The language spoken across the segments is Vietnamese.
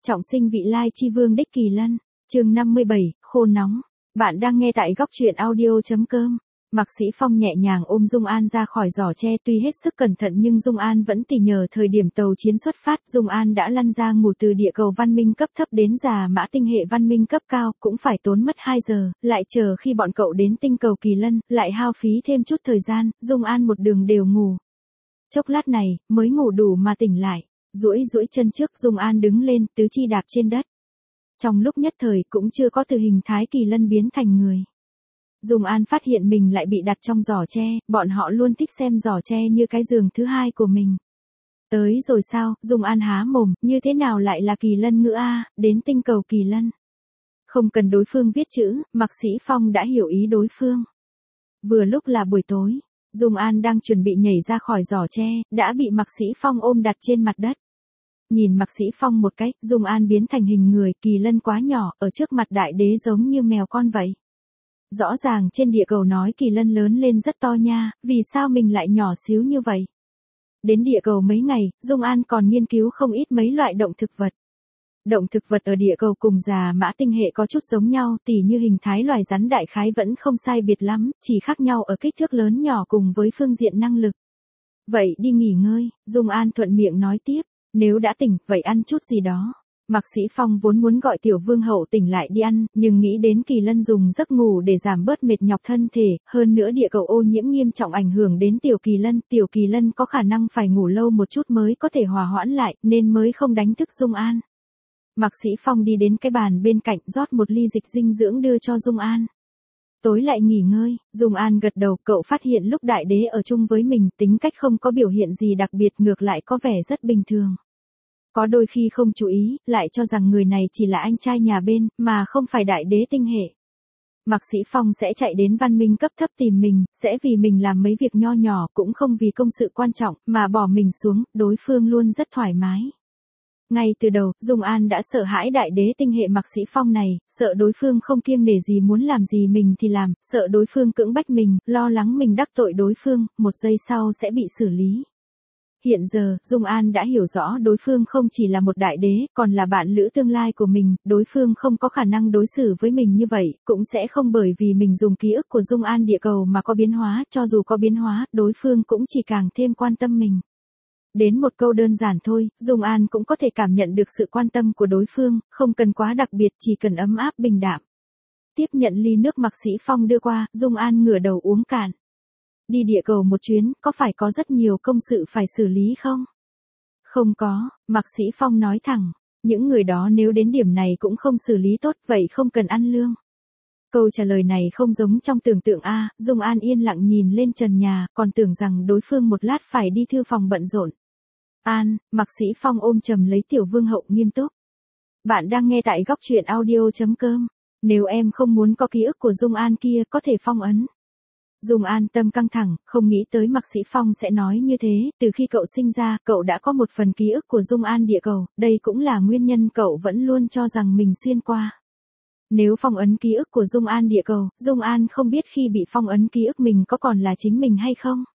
Trọng sinh vị lai chi vương đích kỳ lân, chương 57, khô nóng. Bạn đang nghe tại góc truyện audio.com. Mạc Sĩ Phong nhẹ nhàng ôm Dung An ra khỏi giỏ tre, tuy hết sức cẩn thận nhưng Dung An vẫn tỉ nhờ thời điểm tàu chiến xuất phát. Dung An đã lăn ra ngủ từ địa cầu văn minh cấp thấp đến Già Mã tinh hệ văn minh cấp cao, cũng phải tốn mất 2 giờ, lại chờ khi bọn cậu đến tinh cầu Kỳ Lân, lại hao phí thêm chút thời gian. Dung An một đường đều ngủ. Chốc lát này, mới ngủ đủ mà tỉnh lại. Duỗi chân trước, Dung An đứng lên, tứ chi đạp trên đất. Trong lúc nhất thời cũng chưa có từ hình thái kỳ lân biến thành người. Dung An phát hiện mình lại bị đặt trong giỏ tre, bọn họ luôn thích xem giỏ tre như cái giường thứ hai của mình. Tới rồi sao? Dung An há mồm, như thế nào lại là kỳ lân ngữ a, đến tinh cầu kỳ lân. Không cần đối phương viết chữ, Mạc Sĩ Phong đã hiểu ý đối phương. Vừa lúc là buổi tối, Dung An đang chuẩn bị nhảy ra khỏi giỏ tre, đã bị Mạc Sĩ Phong ôm đặt trên mặt đất. Nhìn Mạc Sĩ Phong một cái, Dung An biến thành hình người, kỳ lân quá nhỏ, ở trước mặt đại đế giống như mèo con vậy. Rõ ràng trên địa cầu nói kỳ lân lớn lên rất to nha, vì sao mình lại nhỏ xíu như vậy? Đến địa cầu mấy ngày, Dung An còn nghiên cứu không ít mấy loại động thực vật. Động thực vật ở địa cầu cùng Già Mã tinh hệ có chút giống nhau, tỉ như hình thái loài rắn đại khái vẫn không sai biệt lắm, chỉ khác nhau ở kích thước lớn nhỏ cùng với phương diện năng lực. Vậy đi nghỉ ngơi, Dung An thuận miệng nói tiếp, nếu đã tỉnh, vậy ăn chút gì đó. Mạc Sĩ Phong vốn muốn gọi Tiểu Vương hậu tỉnh lại đi ăn, nhưng nghĩ đến kỳ lân dùng giấc ngủ để giảm bớt mệt nhọc thân thể, hơn nữa địa cầu ô nhiễm nghiêm trọng ảnh hưởng đến Tiểu Kỳ Lân có khả năng phải ngủ lâu một chút mới có thể hòa hoãn lại, nên mới không đánh thức Dung An. Mạc Sĩ Phong đi đến cái bàn bên cạnh, rót một ly dịch dinh dưỡng đưa cho Dung An. Tối lại nghỉ ngơi, Dung An gật đầu, cậu phát hiện lúc đại đế ở chung với mình, tính cách không có biểu hiện gì đặc biệt, ngược lại có vẻ rất bình thường. Có đôi khi không chú ý, lại cho rằng người này chỉ là anh trai nhà bên, mà không phải đại đế tinh hệ. Mạc Sĩ Phong sẽ chạy đến văn minh cấp thấp tìm mình, sẽ vì mình làm mấy việc nho nhỏ, cũng không vì công sự quan trọng, mà bỏ mình xuống, đối phương luôn rất thoải mái. Ngay từ đầu, Dung An đã sợ hãi đại đế tinh hệ Mạc Sĩ Phong này, sợ đối phương không kiêng nể gì muốn làm gì mình thì làm, sợ đối phương cưỡng bách mình, lo lắng mình đắc tội đối phương, một giây sau sẽ bị xử lý. Hiện giờ, Dung An đã hiểu rõ đối phương không chỉ là một đại đế, còn là bạn lữ tương lai của mình, đối phương không có khả năng đối xử với mình như vậy, cũng sẽ không bởi vì mình dùng ký ức của Dung An địa cầu mà có biến hóa, cho dù có biến hóa, đối phương cũng chỉ càng thêm quan tâm mình. Đến một câu đơn giản thôi, Dung An cũng có thể cảm nhận được sự quan tâm của đối phương, không cần quá đặc biệt, chỉ cần ấm áp bình đạm. Tiếp nhận ly nước Mạc Sĩ Phong đưa qua, Dung An ngửa đầu uống cạn. Đi địa cầu một chuyến, có phải có rất nhiều công sự phải xử lý không? Không có, Mạc Sĩ Phong nói thẳng, những người đó nếu đến điểm này cũng không xử lý tốt, vậy không cần ăn lương. Câu trả lời này không giống trong tưởng tượng a. Dung An yên lặng nhìn lên trần nhà, còn tưởng rằng đối phương một lát phải đi thư phòng bận rộn. An, Mạc Sĩ Phong ôm chầm lấy Tiểu Vương hậu nghiêm túc. Bạn đang nghe tại góc truyện audio.com. Nếu em không muốn có ký ức của Dung An kia, có thể phong ấn. Dung An tâm căng thẳng, không nghĩ tới Mạc Sĩ Phong sẽ nói như thế, từ khi cậu sinh ra, cậu đã có một phần ký ức của Dung An địa cầu, đây cũng là nguyên nhân cậu vẫn luôn cho rằng mình xuyên qua. Nếu phong ấn ký ức của Dung An địa cầu, Dung An không biết khi bị phong ấn ký ức mình có còn là chính mình hay không.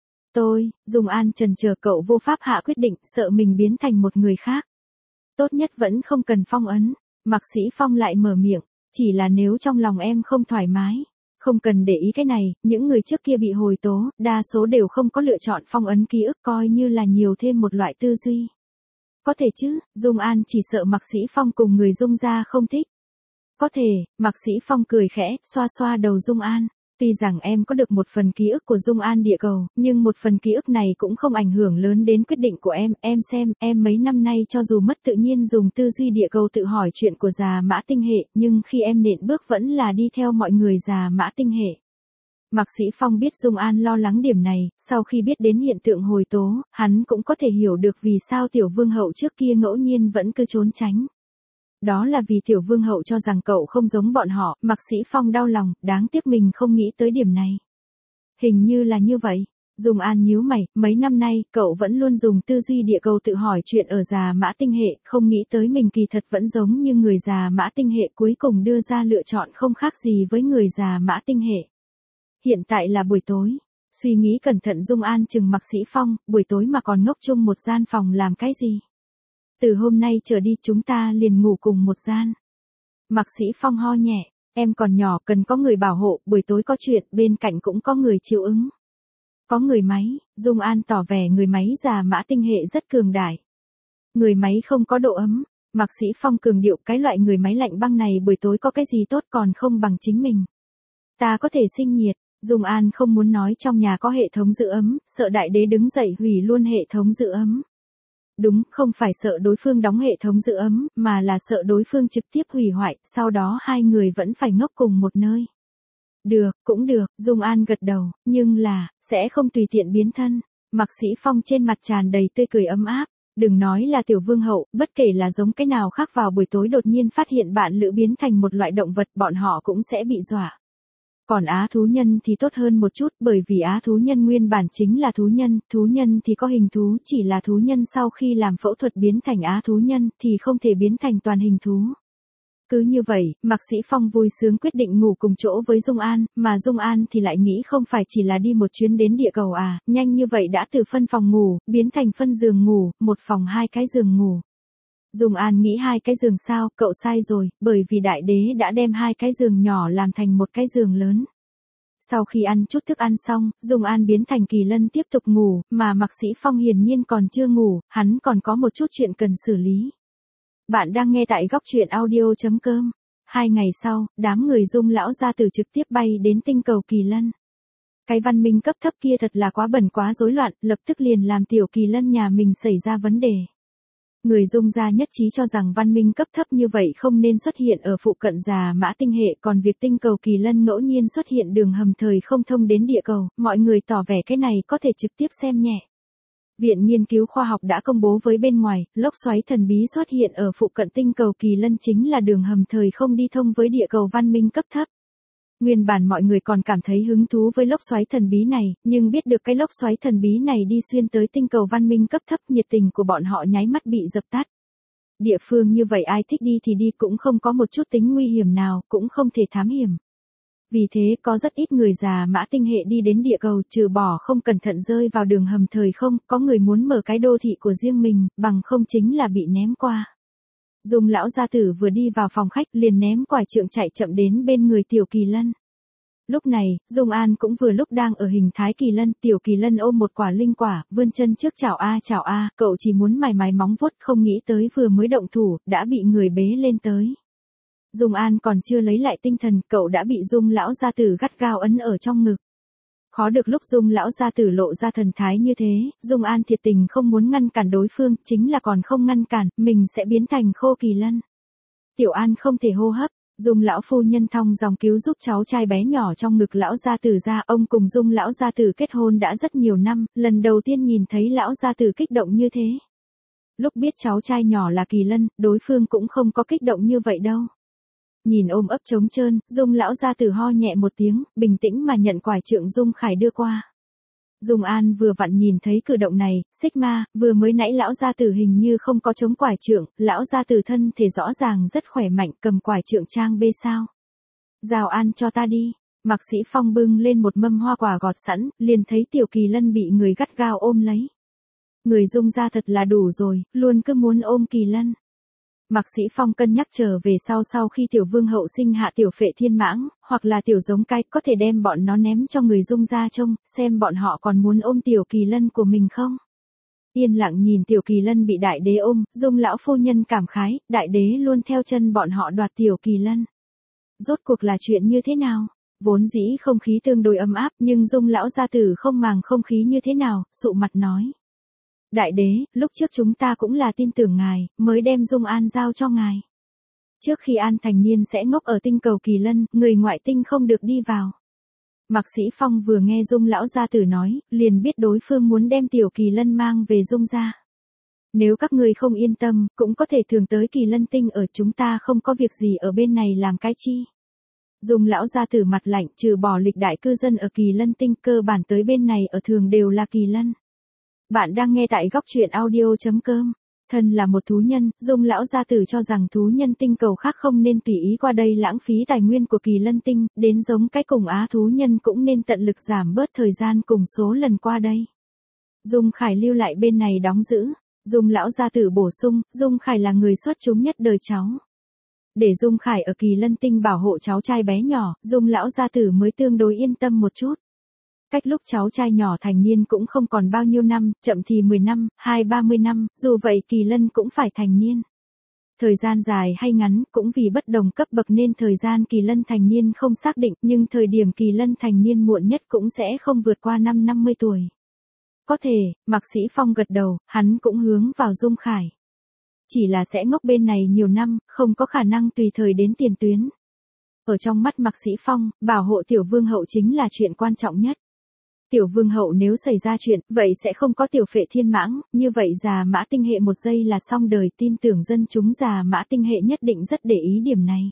Dung An chần chờ, cậu vô pháp hạ quyết định, sợ mình biến thành một người khác. Tốt nhất vẫn không cần phong ấn. Mạc Sĩ Phong lại mở miệng, chỉ là nếu trong lòng em không thoải mái. Không cần để ý cái này, những người trước kia bị hồi tố, đa số đều không có lựa chọn phong ấn ký ức, coi như là nhiều thêm một loại tư duy. Có thể chứ, Dung An chỉ sợ Mạc Sĩ Phong cùng người Dung gia không thích. Có thể, Mạc Sĩ Phong cười khẽ, xoa xoa đầu Dung An. Tuy rằng em có được một phần ký ức của Dung An địa cầu, nhưng một phần ký ức này cũng không ảnh hưởng lớn đến quyết định của em xem, em mấy năm nay cho dù mất tự nhiên dùng tư duy địa cầu tự hỏi chuyện của Già Mã tinh hệ, nhưng khi em nện bước vẫn là đi theo mọi người Già Mã tinh hệ. Mạc Sĩ Phong biết Dung An lo lắng điểm này, sau khi biết đến hiện tượng hồi tố, hắn cũng có thể hiểu được vì sao Tiểu Vương hậu trước kia ngẫu nhiên vẫn cứ trốn tránh. Đó là vì Tiểu Vương hậu cho rằng cậu không giống bọn họ, Mạc Sĩ Phong đau lòng, đáng tiếc mình không nghĩ tới điểm này. Hình như là như vậy. Dung An nhíu mày, mấy năm nay, cậu vẫn luôn dùng tư duy địa cầu tự hỏi chuyện ở Già Mã tinh hệ, không nghĩ tới mình kỳ thật vẫn giống như người Già Mã tinh hệ, cuối cùng đưa ra lựa chọn không khác gì với người Già Mã tinh hệ. Hiện tại là buổi tối. Suy nghĩ cẩn thận, Dung An chừng Mạc Sĩ Phong, buổi tối mà còn ngốc chung một gian phòng làm cái gì? Từ hôm nay trở đi chúng ta liền ngủ cùng một gian. Mạc Sĩ Phong ho nhẹ, em còn nhỏ cần có người bảo hộ, buổi tối có chuyện bên cạnh cũng có người chiếu ứng. Có người máy, Dung An tỏ vẻ người máy già Mã Tinh Hệ rất cường đại. Người máy không có độ ấm, Mạc Sĩ Phong cường điệu cái loại người máy lạnh băng này buổi tối có cái gì tốt còn không bằng chính mình. Ta có thể sinh nhiệt, Dung An không muốn nói trong nhà có hệ thống giữ ấm, sợ đại đế đứng dậy hủy luôn hệ thống giữ ấm. Đúng, không phải sợ đối phương đóng hệ thống giữ ấm, mà là sợ đối phương trực tiếp hủy hoại, sau đó hai người vẫn phải ngốc cùng một nơi. Được, cũng được, Dung An gật đầu, nhưng là, sẽ không tùy tiện biến thân. Mạc Sĩ Phong trên mặt tràn đầy tươi cười ấm áp. Đừng nói là tiểu vương hậu, bất kể là giống cái nào khác vào buổi tối đột nhiên phát hiện bạn lữ biến thành một loại động vật bọn họ cũng sẽ bị dọa. Còn á thú nhân thì tốt hơn một chút bởi vì á thú nhân nguyên bản chính là thú nhân thì có hình thú chỉ là thú nhân sau khi làm phẫu thuật biến thành á thú nhân thì không thể biến thành toàn hình thú. Cứ như vậy, Mạc Sĩ Phong vui sướng quyết định ngủ cùng chỗ với Dung An, mà Dung An thì lại nghĩ không phải chỉ là đi một chuyến đến địa cầu à, nhanh như vậy đã từ phân phòng ngủ, biến thành phân giường ngủ, một phòng hai cái giường ngủ. Dung An nghĩ hai cái giường sao, cậu sai rồi, bởi vì đại đế đã đem hai cái giường nhỏ làm thành một cái giường lớn. Sau khi ăn chút thức ăn xong, Dung An biến thành Kỳ Lân tiếp tục ngủ, mà Mạc Sĩ Phong hiển nhiên còn chưa ngủ, hắn còn có một chút chuyện cần xử lý. Bạn đang nghe tại góc truyện audio.com. 2 ngày sau, đám người Dung lão gia tử trực tiếp bay đến tinh cầu Kỳ Lân. Cái văn minh cấp thấp kia thật là quá bẩn quá rối loạn, lập tức liền làm tiểu Kỳ Lân nhà mình xảy ra vấn đề. Người Dung gia nhất trí cho rằng văn minh cấp thấp như vậy không nên xuất hiện ở phụ cận già Mã Tinh Hệ, còn việc tinh cầu Kỳ Lân ngẫu nhiên xuất hiện đường hầm thời không thông đến địa cầu, mọi người tỏ vẻ cái này có thể trực tiếp xem nhẹ. Viện Nghiên cứu Khoa học đã công bố với bên ngoài, lốc xoáy thần bí xuất hiện ở phụ cận tinh cầu Kỳ Lân chính là đường hầm thời không đi thông với địa cầu văn minh cấp thấp. Nguyên bản mọi người còn cảm thấy hứng thú với lốc xoáy thần bí này, nhưng biết được cái lốc xoáy thần bí này đi xuyên tới tinh cầu văn minh cấp thấp, nhiệt tình của bọn họ nháy mắt bị dập tắt. Địa phương như vậy ai thích đi thì đi, cũng không có một chút tính nguy hiểm nào, cũng không thể thám hiểm. Vì thế có rất ít người già Mã Tinh Hệ đi đến địa cầu, trừ bỏ không cẩn thận rơi vào đường hầm thời không, có người muốn mở cái đô thị của riêng mình, bằng không chính là bị ném qua. Dung lão gia tử vừa đi vào phòng khách liền ném quải trượng chạy chậm đến bên người tiểu Kỳ Lân. Lúc này, Dung An cũng vừa lúc đang ở hình thái Kỳ Lân, tiểu Kỳ Lân ôm một quả linh quả, vươn chân trước chào a, cậu chỉ muốn mài mài móng vuốt, không nghĩ tới vừa mới động thủ, đã bị người bế lên tới. Dung An còn chưa lấy lại tinh thần, cậu đã bị Dung lão gia tử gắt gao ấn ở trong ngực. Khó được lúc Dung lão gia tử lộ ra thần thái như thế, Dung An thiệt tình không muốn ngăn cản đối phương, chính là còn không ngăn cản, mình sẽ biến thành khô Kỳ Lân. Tiểu An không thể hô hấp, Dung lão phu nhân thong dòng cứu giúp cháu trai bé nhỏ trong ngực lão gia tử ra, ông cùng Dung lão gia tử kết hôn đã rất nhiều năm, lần đầu tiên nhìn thấy lão gia tử kích động như thế. Lúc biết cháu trai nhỏ là Kỳ Lân, đối phương cũng không có kích động như vậy đâu. Nhìn ôm ấp trống trơn, Dung lão gia tử ho nhẹ một tiếng, bình tĩnh mà nhận quải trượng Dung Khải đưa qua. Dung An vừa vặn nhìn thấy cử động này, Sigma, vừa mới nãy lão gia tử hình như không có chống quải trượng, lão gia tử thân thể rõ ràng rất khỏe mạnh, cầm quải trượng trang bê sao. Giao An cho ta đi. Mạc Sĩ Phong bưng lên một mâm hoa quả gọt sẵn, liền thấy tiểu Kỳ Lân bị người gắt gao ôm lấy. Người Dung gia thật là đủ rồi, luôn cứ muốn ôm Kỳ Lân. Mạc Sĩ Phong cân nhắc trở về sau khi tiểu vương hậu sinh hạ tiểu phệ thiên mãng, hoặc là tiểu giống cái, có thể đem bọn nó ném cho người Dung gia trông, xem bọn họ còn muốn ôm tiểu Kỳ Lân của mình không. Yên lặng nhìn tiểu Kỳ Lân bị đại đế ôm, Dung lão phu nhân cảm khái, đại đế luôn theo chân bọn họ đoạt tiểu Kỳ Lân. Rốt cuộc là chuyện như thế nào? Vốn dĩ không khí tương đối ấm áp, nhưng Dung lão gia tử không màng không khí như thế nào, sụ mặt nói. Đại đế, lúc trước chúng ta cũng là tin tưởng ngài, mới đem Dung An giao cho ngài. Trước khi An thành niên sẽ ngốc ở tinh cầu Kỳ Lân, người ngoại tinh không được đi vào. Mạc Sĩ Phong vừa nghe Dung lão gia tử nói, liền biết đối phương muốn đem tiểu Kỳ Lân mang về Dung gia. Nếu các ngươi không yên tâm, cũng có thể thường tới Kỳ Lân tinh ở, chúng ta không có việc gì ở bên này làm cái chi. Dung lão gia tử mặt lạnh, trừ bỏ lịch đại cư dân ở Kỳ Lân tinh, cơ bản tới bên này ở thường đều là Kỳ Lân. Bạn đang nghe tại góc truyện audio.com. Thân là một thú nhân, Dung lão gia tử cho rằng thú nhân tinh cầu khác không nên tùy ý qua đây lãng phí tài nguyên của Kỳ Lân tinh, đến giống cái cùng á thú nhân cũng nên tận lực giảm bớt thời gian cùng số lần qua đây. Dung Khải lưu lại bên này đóng giữ. Dung lão gia tử bổ sung, Dung Khải là người xuất chúng nhất đời cháu. Để Dung Khải ở Kỳ Lân Tinh bảo hộ cháu trai bé nhỏ, Dung lão gia tử mới tương đối yên tâm một chút. Cách lúc cháu trai nhỏ thành niên cũng không còn bao nhiêu năm, chậm thì 10 năm, 20-30 năm, dù vậy Kỳ Lân cũng phải thành niên. Thời gian dài hay ngắn cũng vì bất đồng cấp bậc nên thời gian Kỳ Lân thành niên không xác định, nhưng thời điểm Kỳ Lân thành niên muộn nhất cũng sẽ không vượt qua năm 50 tuổi. Có thể, Mạc Sĩ Phong gật đầu, hắn cũng hướng vào Dung Khải. Chỉ là sẽ ngốc bên này nhiều năm, không có khả năng tùy thời đến tiền tuyến. Ở trong mắt Mạc Sĩ Phong, bảo hộ tiểu vương hậu chính là chuyện quan trọng nhất. Tiểu vương hậu nếu xảy ra chuyện, vậy sẽ không có tiểu phệ thiên mãng, như vậy già mã tinh hệ một giây là xong đời, tin tưởng dân chúng già mã tinh hệ nhất định rất để ý điểm này.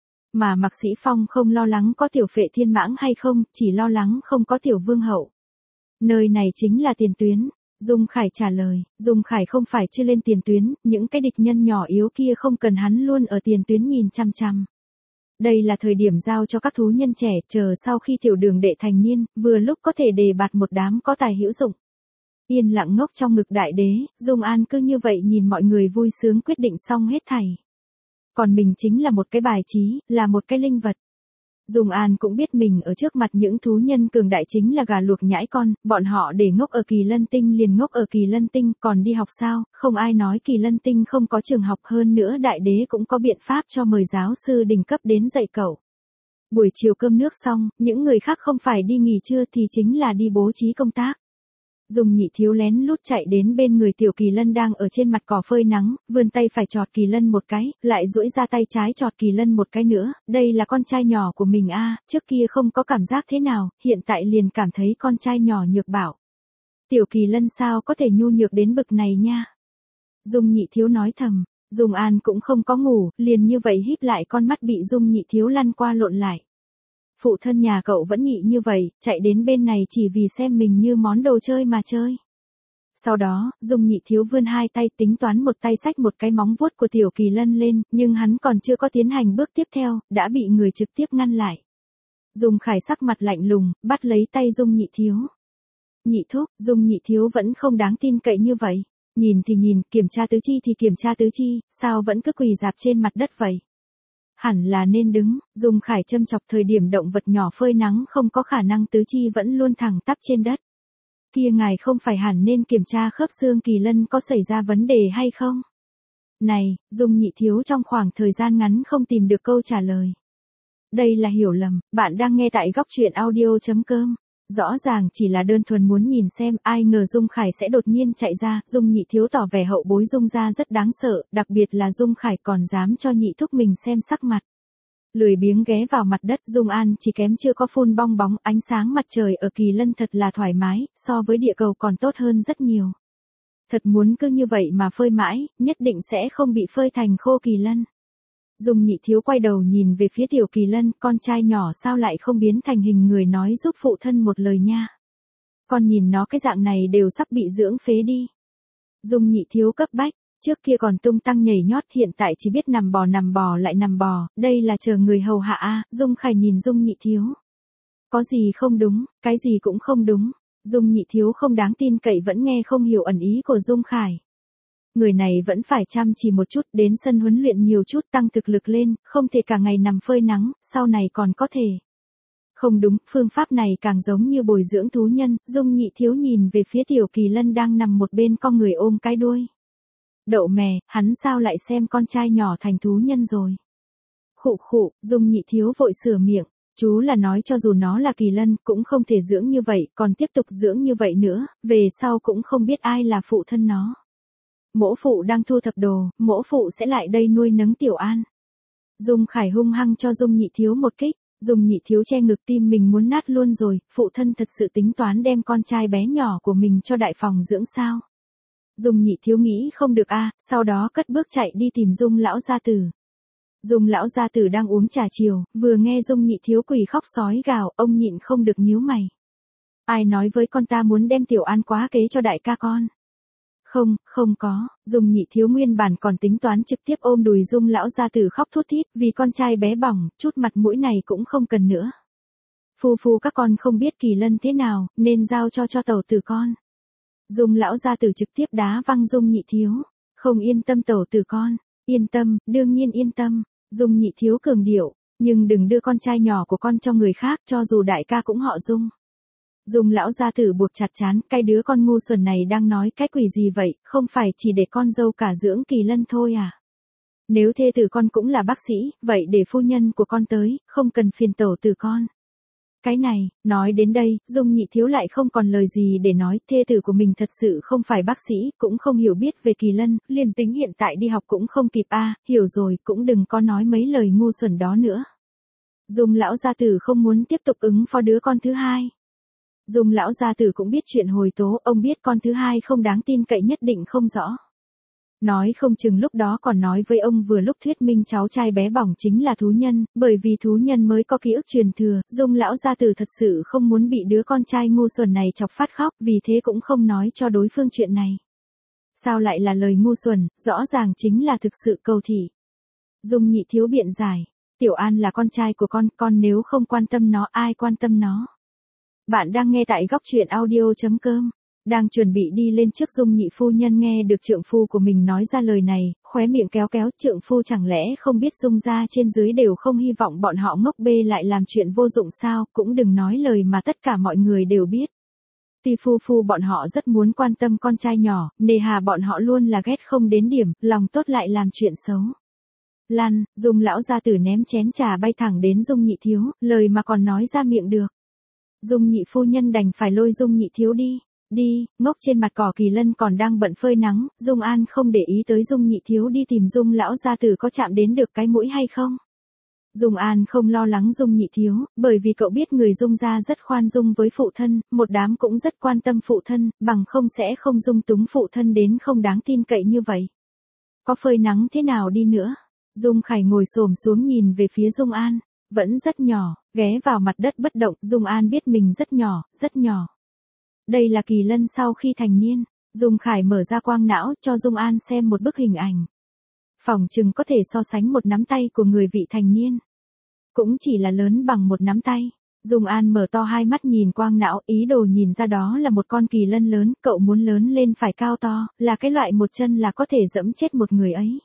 Mà Mạc Sĩ Phong không lo lắng có tiểu phệ thiên mãng hay không, chỉ lo lắng không có tiểu vương hậu. Nơi này chính là tiền tuyến. Dung Khải trả lời, Dung Khải không phải chưa lên tiền tuyến, những cái địch nhân nhỏ yếu kia không cần hắn luôn ở tiền tuyến nhìn chăm chăm. Đây là thời điểm giao cho các thú nhân trẻ, chờ sau khi tiểu đường đệ thành niên, vừa lúc có thể đề bạt một đám có tài hữu dụng. Yên lặng ngốc trong ngực đại đế, Dung An cứ như vậy nhìn mọi người vui sướng quyết định xong hết thảy. Còn mình chính là một cái bài trí, là một cái linh vật. Dung An cũng biết mình ở trước mặt những thú nhân cường đại chính là gà luộc nhãi con, bọn họ để ngốc ở Kỳ Lân Tinh liền ngốc ở Kỳ Lân Tinh, còn đi học sao, không ai nói Kỳ Lân Tinh không có trường học, hơn nữa đại đế cũng có biện pháp cho mời giáo sư đỉnh cấp đến dạy cậu. Buổi chiều cơm nước xong, những người khác không phải đi nghỉ trưa thì chính là đi bố trí công tác. Dung Nhị Thiếu lén lút chạy đến bên người tiểu Kỳ Lân đang ở trên mặt cỏ phơi nắng, vươn tay phải chọt Kỳ Lân một cái, lại duỗi ra tay trái chọt Kỳ Lân một cái nữa, đây là con trai nhỏ của mình a, trước kia không có cảm giác thế nào, hiện tại liền cảm thấy con trai nhỏ nhược bảo. Tiểu Kỳ Lân sao có thể nhu nhược đến bực này nha. Dung Nhị Thiếu nói thầm, Dung An cũng không có ngủ, liền như vậy híp lại con mắt bị Dung Nhị Thiếu lăn qua lộn lại. Phụ thân nhà cậu vẫn nhị như vậy, chạy đến bên này chỉ vì xem mình như món đồ chơi mà chơi. Sau đó, Dung Nhị Thiếu vươn hai tay tính toán một tay xách một cái móng vuốt của tiểu Kỳ Lân lên, nhưng hắn còn chưa có tiến hành bước tiếp theo, đã bị người trực tiếp ngăn lại. Dung Khải sắc mặt lạnh lùng, bắt lấy tay Dung Nhị Thiếu. Nhị thúc, Dung Nhị Thiếu vẫn không đáng tin cậy như vậy. Nhìn thì nhìn, kiểm tra tứ chi thì kiểm tra tứ chi, sao vẫn cứ quỳ dạp trên mặt đất vậy? Hẳn là nên đứng, Dung Khải châm chọc thời điểm động vật nhỏ phơi nắng không có khả năng tứ chi vẫn luôn thẳng tắp trên đất. Kia ngài không phải hẳn nên kiểm tra khớp xương Kỳ Lân có xảy ra vấn đề hay không? Này, Dung Nhị Thiếu trong khoảng thời gian ngắn không tìm được câu trả lời. Đây là hiểu lầm, bạn đang nghe tại góc truyện audio.com. Rõ ràng chỉ là đơn thuần muốn nhìn xem, ai ngờ Dung Khải sẽ đột nhiên chạy ra, Dung Nhị Thiếu tỏ vẻ hậu bối Dung ra rất đáng sợ, đặc biệt là Dung Khải còn dám cho nhị thúc mình xem sắc mặt. Lười biếng ghé vào mặt đất, Dung An chỉ kém chưa có phun bong bóng, ánh sáng mặt trời ở Kỳ Lân thật là thoải mái, so với địa cầu còn tốt hơn rất nhiều. Thật muốn cứ như vậy mà phơi mãi, nhất định sẽ không bị phơi thành khô Kỳ Lân. Dung Nhị Thiếu quay đầu nhìn về phía tiểu Kỳ Lân, con trai nhỏ sao lại không biến thành hình người nói giúp phụ thân một lời nha. Con nhìn nó cái dạng này đều sắp bị dưỡng phế đi. Dung Nhị Thiếu cấp bách, trước kia còn tung tăng nhảy nhót hiện tại chỉ biết nằm bò lại nằm bò, đây là chờ người hầu hạ a. Dung Khải nhìn Dung Nhị Thiếu. Có gì không đúng, cái gì cũng không đúng. Dung Nhị Thiếu không đáng tin cậy vẫn nghe không hiểu ẩn ý của Dung Khải. Người này vẫn phải chăm chỉ một chút, đến sân huấn luyện nhiều chút tăng thực lực lên, không thể cả ngày nằm phơi nắng, sau này còn có thể. Không đúng, phương pháp này càng giống như bồi dưỡng thú nhân, Dung Nhị Thiếu nhìn về phía tiểu Kỳ Lân đang nằm một bên con người ôm cái đuôi. Đậu mè, hắn sao lại xem con trai nhỏ thành thú nhân rồi. Khụ khụ, Dung Nhị Thiếu vội sửa miệng, chú là nói cho dù nó là Kỳ Lân cũng không thể dưỡng như vậy, còn tiếp tục dưỡng như vậy nữa, về sau cũng không biết ai là phụ thân nó. Mỗ phụ đang thu thập đồ, mỗ phụ sẽ lại đây nuôi nấng Tiểu An. Dung Khải hung hăng cho Dung Nhị Thiếu một kích, Dung Nhị Thiếu che ngực tim mình muốn nát luôn rồi, phụ thân thật sự tính toán đem con trai bé nhỏ của mình cho đại phòng dưỡng sao. Dung Nhị Thiếu nghĩ không được a, sau đó cất bước chạy đi tìm Dung lão gia tử. Dung lão gia tử đang uống trà chiều, vừa nghe Dung Nhị Thiếu quỳ khóc sói gào, ông nhịn không được nhíu mày. Ai nói với con ta muốn đem Tiểu An quá kế cho đại ca con? Không có, Dung Nhị Thiếu nguyên bản còn tính toán trực tiếp ôm đùi Dung lão gia tử khóc thút thít, vì con trai bé bỏng, chút mặt mũi này cũng không cần nữa. Phu các con không biết Kỳ Lân thế nào, nên giao cho tẩu tử con. Dung lão gia tử trực tiếp đá văng Dung Nhị Thiếu. Không yên tâm tẩu tử con. Yên tâm, đương nhiên yên tâm. Dung Nhị Thiếu cường điệu, nhưng đừng đưa con trai nhỏ của con cho người khác, cho dù đại ca cũng họ Dung. Dung lão gia tử buộc chặt trán, cái đứa con ngu xuẩn này đang nói cái quỷ gì vậy, không phải chỉ để con dâu cả dưỡng Kỳ Lân thôi à? Nếu thê tử con cũng là bác sĩ, vậy để phu nhân của con tới, không cần phiền tẩu tử con. Cái này, nói đến đây, Dung Nhị Thiếu lại không còn lời gì để nói, thê tử của mình thật sự không phải bác sĩ, cũng không hiểu biết về Kỳ Lân, liền tính hiện tại đi học cũng không kịp a, hiểu rồi, cũng đừng có nói mấy lời ngu xuẩn đó nữa. Dung lão gia tử không muốn tiếp tục ứng phó đứa con thứ hai. Dung lão gia tử cũng biết chuyện hồi tố, ông biết con thứ hai không đáng tin cậy nhất định không rõ. Nói không chừng lúc đó còn nói với ông vừa lúc thuyết minh cháu trai bé bỏng chính là thú nhân, bởi vì thú nhân mới có ký ức truyền thừa, Dung lão gia tử thật sự không muốn bị đứa con trai ngu xuẩn này chọc phát khóc, vì thế cũng không nói cho đối phương chuyện này. Sao lại là lời ngu xuẩn, rõ ràng chính là thực sự cầu thị. Dung Nhị Thiếu biện giải, Tiểu An là con trai của con nếu không quan tâm nó ai quan tâm nó. Bạn đang nghe tại góc truyện audio.com. Đang chuẩn bị đi lên trước Dung nhị phu nhân nghe được trượng phu của mình nói ra lời này, khóe miệng kéo kéo, trượng phu chẳng lẽ không biết Dung gia trên dưới đều không hy vọng bọn họ ngốc bê lại làm chuyện vô dụng sao, cũng đừng nói lời mà tất cả mọi người đều biết. Tuy phu bọn họ rất muốn quan tâm con trai nhỏ, nề hà bọn họ luôn là ghét không đến điểm, lòng tốt lại làm chuyện xấu. Lăn, Dung lão gia tử ném chén trà bay thẳng đến Dung nhị thiếu, lời mà còn nói ra miệng được. Dung nhị phu nhân đành phải lôi Dung nhị thiếu đi. Đi, ngốc trên mặt cỏ. Kỳ Lân còn đang bận phơi nắng, Dung An không để ý tới Dung nhị thiếu đi tìm Dung lão gia tử có chạm đến được cái mũi hay không. Dung An không lo lắng Dung nhị thiếu, bởi vì cậu biết người Dung gia rất khoan dung với phụ thân, một đám cũng rất quan tâm phụ thân, bằng không sẽ không dung túng phụ thân đến không đáng tin cậy như vậy. Có phơi nắng thế nào đi nữa, Dung Khải ngồi xổm xuống nhìn về phía Dung An, vẫn rất nhỏ, ghé vào mặt đất bất động, Dung An biết mình rất nhỏ, rất nhỏ. Đây là Kỳ Lân sau khi thành niên. Dung Khải mở ra quang não cho Dung An xem một bức hình ảnh. Phỏng chừng có thể so sánh một nắm tay của người vị thành niên. Cũng chỉ là lớn bằng một nắm tay. Dung An mở to hai mắt nhìn quang não, ý đồ nhìn ra đó là một con Kỳ Lân lớn, cậu muốn lớn lên phải cao to, là cái loại một chân là có thể dẫm chết một người ấy.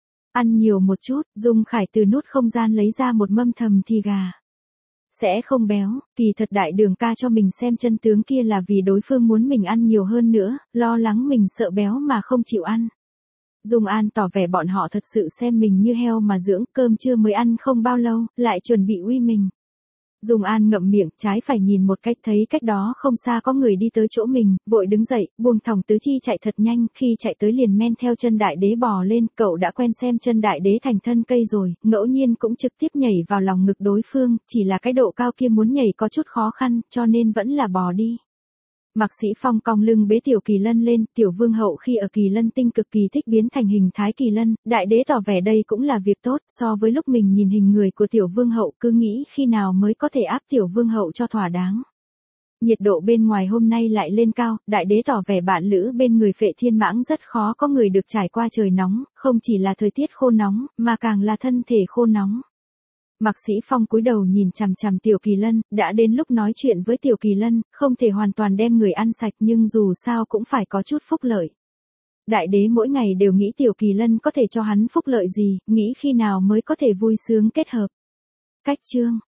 Ăn nhiều một chút, Dung Khải từ nút không gian lấy ra một mâm thầm thì gà. Sẽ không béo, kỳ thật đại đường ca cho mình xem chân tướng kia là vì đối phương muốn mình ăn nhiều hơn nữa, lo lắng mình sợ béo mà không chịu ăn. Dung An tỏ vẻ bọn họ thật sự xem mình như heo mà dưỡng, cơm trưa mới ăn không bao lâu, lại chuẩn bị uy mình. Dung An ngậm miệng, trái phải nhìn một cách, thấy cách đó không xa có người đi tới chỗ mình, vội đứng dậy, buông thòng tứ chi chạy thật nhanh, khi chạy tới liền men theo chân đại đế bò lên, cậu đã quen xem chân đại đế thành thân cây rồi, ngẫu nhiên cũng trực tiếp nhảy vào lòng ngực đối phương, chỉ là cái độ cao kia muốn nhảy có chút khó khăn, cho nên vẫn là bò đi. Mạc Sĩ Phong cong lưng bế Tiểu Kỳ Lân lên, Tiểu Vương hậu khi ở Kỳ Lân tinh cực kỳ thích biến thành hình thái Kỳ Lân, đại đế tỏ vẻ đây cũng là việc tốt, so với lúc mình nhìn hình người của Tiểu Vương hậu cứ nghĩ khi nào mới có thể áp Tiểu Vương hậu cho thỏa đáng. Nhiệt độ bên ngoài hôm nay lại lên cao, đại đế tỏ vẻ bạn lữ bên người Phệ Thiên Mãng rất khó có người được trải qua trời nóng, không chỉ là thời tiết khô nóng, mà càng là thân thể khô nóng. Mạc Sĩ Phong cúi đầu nhìn chằm chằm Tiểu Kỳ Lân, đã đến lúc nói chuyện với Tiểu Kỳ Lân, không thể hoàn toàn đem người ăn sạch nhưng dù sao cũng phải có chút phúc lợi. Đại đế mỗi ngày đều nghĩ Tiểu Kỳ Lân có thể cho hắn phúc lợi gì, nghĩ khi nào mới có thể vui sướng kết hợp. Cách chương